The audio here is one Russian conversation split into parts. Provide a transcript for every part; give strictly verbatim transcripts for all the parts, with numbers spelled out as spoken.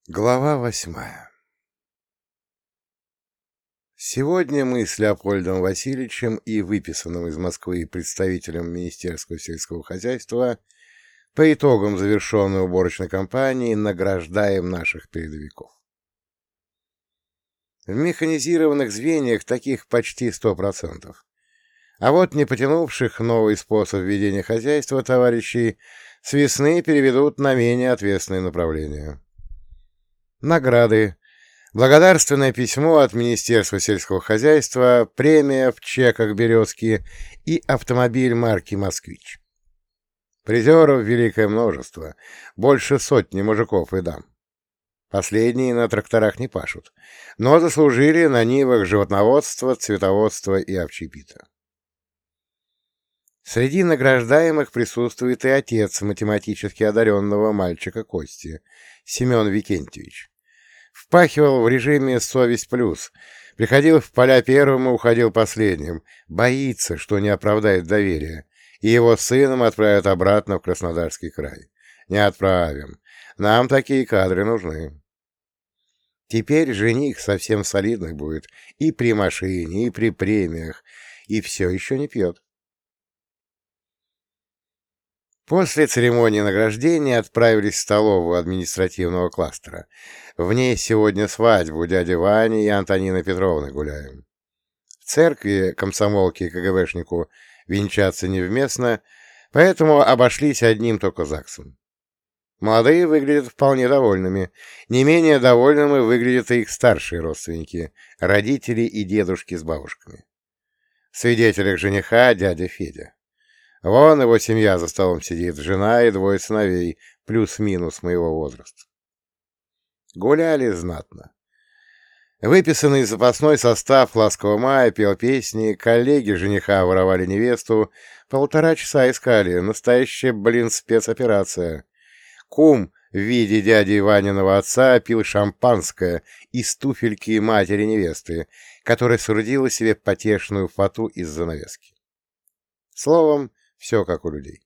Глава восьмая. Сегодня мы с Леопольдом Васильевичем и выписанным из Москвы представителем Министерства сельского хозяйства по итогам завершенной уборочной кампании награждаем наших передовиков. В механизированных звеньях таких почти сто процентов. А вот не потянувших новый способ ведения хозяйства товарищей с весны переведут на менее ответственные направления. Награды. Благодарственное письмо от Министерства сельского хозяйства, премия в чеках «Березки» и автомобиль марки «Москвич». Призеров великое множество, больше сотни мужиков и дам. Последние на тракторах не пашут, но заслужили на нивах животноводства, цветоводства и общепита. Среди награждаемых присутствует и отец математически одаренного мальчика Кости, Семен Викентьевич. Впахивал в режиме «совесть плюс», приходил в поля первым и уходил последним, боится, что не оправдает доверия, и его сыном отправят обратно в Краснодарский край. Не отправим. Нам такие кадры нужны. Теперь жених совсем солидный будет и при машине, и при премиях, и все еще не пьет. После церемонии награждения отправились в столовую административного кластера. В ней сегодня свадьбу дяди Вани и Антонины Петровны гуляем. В церкви комсомолке и КГБшнику венчаться невместно, поэтому обошлись одним только ЗАГСом. Молодые выглядят вполне довольными. Не менее довольными выглядят и их старшие родственники, родители и дедушки с бабушками. В свидетелях жениха дядя Федя. Вон его семья за столом сидит, жена и двое сыновей, плюс-минус моего возраста. Гуляли знатно. Выписанный запасной состав «Ласкового мая» пел песни, коллеги жениха воровали невесту, полтора часа искали, настоящая, блин, спецоперация. Кум в виде дяди Ваниного отца пил шампанское из туфельки матери невесты, которая соорудила себе потешную фату из занавески. Словом, все как у людей.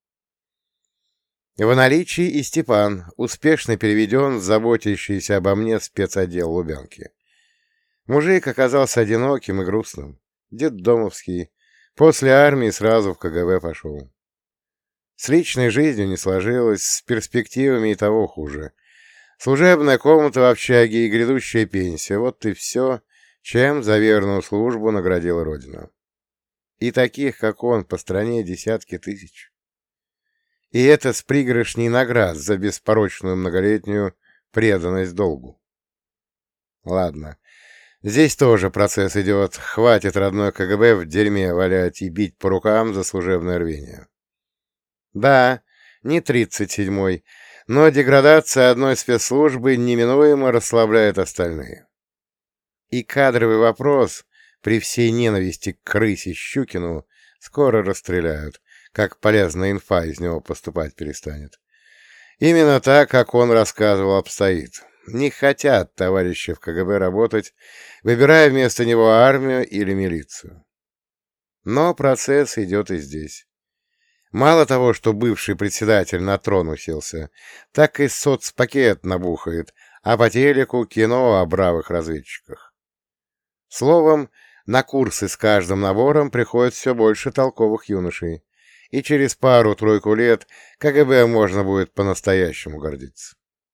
В наличии и Степан, успешно переведен в заботящийся обо мне спецотдел Лубянки. Мужик оказался одиноким и грустным, детдомовский, после армии сразу в КГБ пошел. С личной жизнью не сложилось, с перспективами и того хуже. Служебная комната в общаге и грядущая пенсия — вот и все, чем за верную службу наградила Родина. И таких, как он, по стране десятки тысяч. И это с пригоршней наград за беспорочную многолетнюю преданность долгу. Ладно, здесь тоже процесс идет. Хватит родной КГБ в дерьме валять и бить по рукам за служебное рвение. Да, не тридцать седьмой, но деградация одной спецслужбы неминуемо расслабляет остальные. И кадровый вопрос при всей ненависти к крысе Щукину скоро расстреляют, как полезная инфа из него поступать перестанет. Именно так, как он рассказывал, обстоит. Не хотят товарищи в КГБ работать, выбирая вместо него армию или милицию. Но процесс идет и здесь. Мало того, что бывший председатель на трон уселся, так и соцпакет набухает, а по телеку кино о бравых разведчиках. Словом, на курсы с каждым набором приходит все больше толковых юношей, и через пару-тройку лет КГБ можно будет по-настоящему гордиться.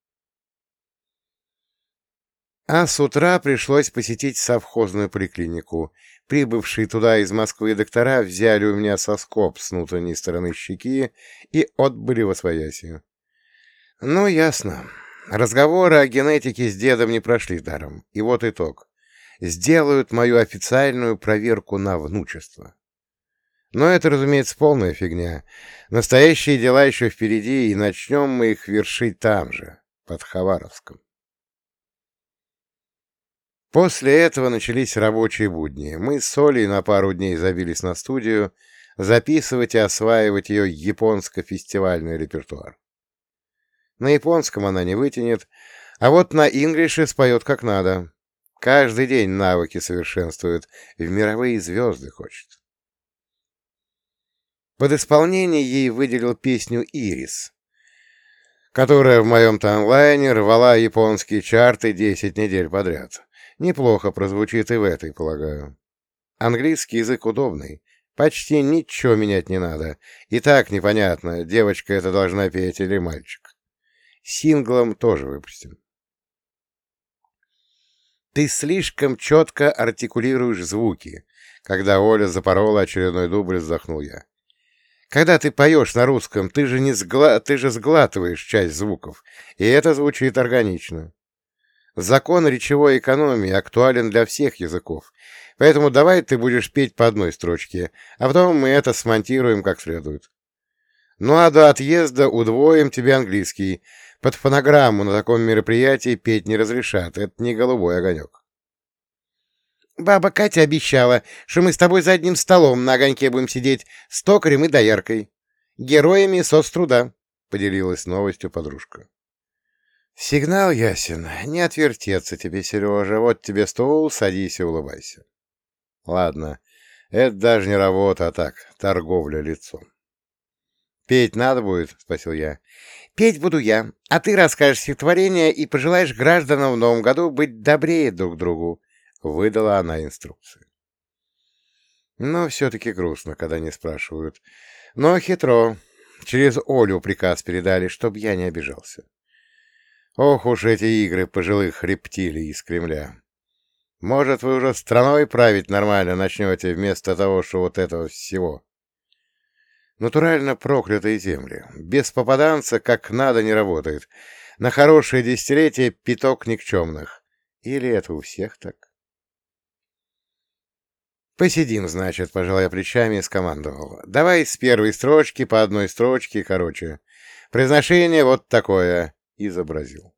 А с утра пришлось посетить совхозную поликлинику. Прибывшие туда из Москвы доктора взяли у меня соскоб с внутренней стороны щеки и отбыли восвояси. Ну, ясно. Разговоры о генетике с дедом не прошли даром. И вот итог. Сделают мою официальную проверку на внучество. Но это, разумеется, полная фигня. Настоящие дела еще впереди, и начнем мы их вершить там же, под Хабаровском. После этого начались рабочие будни. Мы с Олей на пару дней забились на студию, записывать и осваивать ее японско-фестивальный репертуар. На японском она не вытянет, а вот на инглише споет как надо. Каждый день навыки совершенствует, в мировые звезды хочет. Под исполнение ей выделил песню «Ирис». которая в моем таймлайне рвала японские чарты десять недель подряд. Неплохо прозвучит и в этой, полагаю. Английский язык удобный. Почти ничего менять не надо. И так непонятно, девочка это должна петь или мальчик. Синглом тоже выпустим. Ты слишком четко артикулируешь звуки. Когда Оля запорола очередной дубль, вздохнул я. Когда ты поешь на русском, ты же, не сгла... ты же сглатываешь часть звуков, и это звучит органично. Закон речевой экономии актуален для всех языков, поэтому давай ты будешь петь по одной строчке, а потом мы это смонтируем как следует. Ну а до отъезда удвоим тебе английский. Под фонограмму на таком мероприятии петь не разрешат, это не голубой огонек. Баба Катя обещала, что мы с тобой за одним столом на огоньке будем сидеть с токарем и дояркой. Героями соцтруда, — поделилась новостью подружка. Сигнал ясен. Не отвертеться тебе, Сережа. Вот тебе стол, садись и улыбайся. Ладно, это даже не работа, а так, торговля лицом. «Петь надо будет?» — спросил я. «Петь буду я, а ты расскажешь стихотворение и пожелаешь гражданам в новом году быть добрее друг к другу», — выдала она инструкции. Но все-таки грустно, когда не спрашивают. Но хитро. Через Олю приказ передали, чтоб я не обижался. Ох уж эти игры пожилых рептилий из Кремля. Может, вы уже страной править нормально начнете вместо того, что вот этого всего. Натурально проклятые земли. Без попаданца как надо не работает. На хорошее десятилетие пяток никчемных. Или это у всех так? «Посидим, значит», — пожал я плечами и скомандовал. «Давай с первой строчки по одной строчке, короче. Произношение вот такое», — изобразил.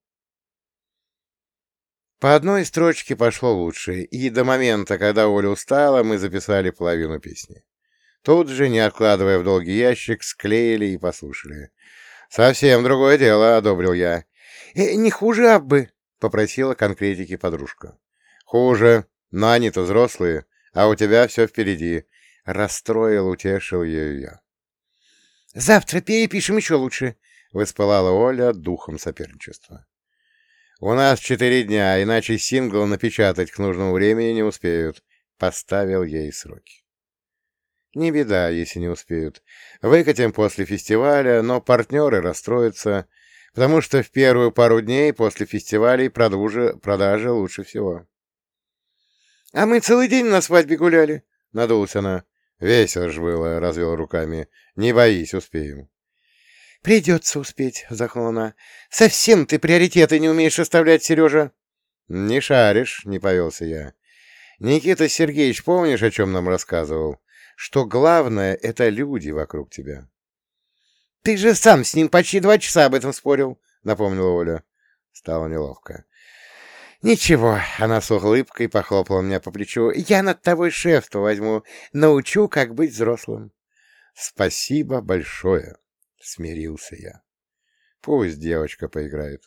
По одной строчке пошло лучше, и до момента, когда Оля устала, мы записали половину песни. Тут же, не откладывая в долгий ящик, склеили и послушали. «Совсем другое дело», — одобрил я. «Э, «Не хуже Аббы», — попросила конкретики подружка. «Хуже, но они-то взрослые, а у тебя все впереди», — расстроил, утешил ее я. «Завтра перепишем еще лучше», — воспылала Оля духом соперничества. «У нас четыре дня, иначе сингл напечатать к нужному времени не успеют», — поставил ей сроки. Не беда, если не успеют. Выкатим после фестиваля, но партнеры расстроятся, потому что в первую пару дней после фестивалей продажи, продажи лучше всего. — А мы целый день на свадьбе гуляли, — надулась она. — Весело ж было, — развел руками. — Не боись, успеем. — Придется успеть, — вздохнула она. — Совсем ты приоритеты не умеешь оставлять, Сережа. — Не шаришь, — не повелся я. — Никита Сергеевич, помнишь, о чем нам рассказывал? Что главное — это люди вокруг тебя. — Ты же сам с ним почти два часа об этом спорил, — напомнила Оля. Стало неловко. — Ничего, — она с улыбкой похлопала меня по плечу. — Я над тобой шефство возьму, научу, как быть взрослым. — Спасибо большое, — смирился я. Пусть девочка поиграет.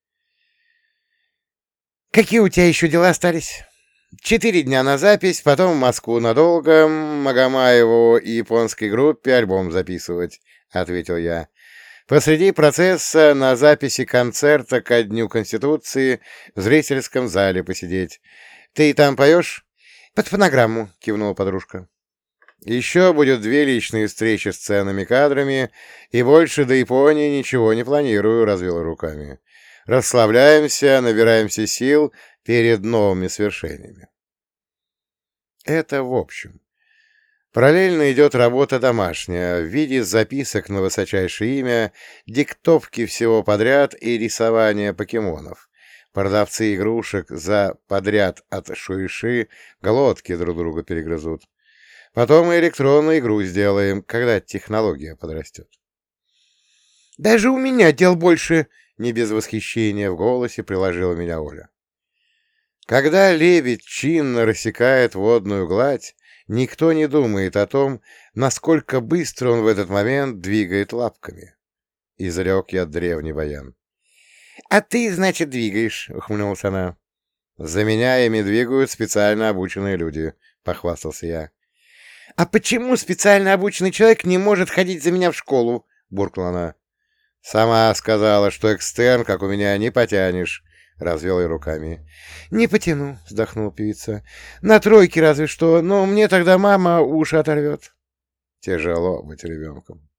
— Какие у тебя еще дела остались? Четыре дня на запись, потом в Москву надолго, Магомаеву и японской группе альбом записывать, — ответил я. Посреди процесса на записи концерта ко Дню Конституции в зрительском зале посидеть. Ты там поешь? — Под фонограмму, — кивнула подружка. — Еще будет две личные встречи с ценными кадрами, и больше до Японии ничего не планирую, — развела руками. Расслабляемся, набираемся сил перед новыми свершениями. Это в общем. Параллельно идет работа домашняя в виде записок на высочайшее имя, диктовки всего подряд и рисования покемонов. Продавцы игрушек за подряд от шуиши глотки друг друга перегрызут. Потом и электронную игру сделаем, когда технология подрастет. «Даже у меня дел больше!» — не без восхищения в голосе приложила меня Оля. Когда лебедь чинно рассекает водную гладь, никто не думает о том, насколько быстро он в этот момент двигает лапками. Изрек я древний баян. — А ты, значит, двигаешь, — ухмыльнулась она. — За меня ими двигают специально обученные люди, — похвастался я. — А почему специально обученный человек не может ходить за меня в школу? — буркнула она. Сама сказала, что экстерн, как у меня, не потянешь. Развел я руками. «Не потяну», — вздохнула певица. «На тройке разве что, но мне тогда мама уши оторвет». Тяжело быть ребенком.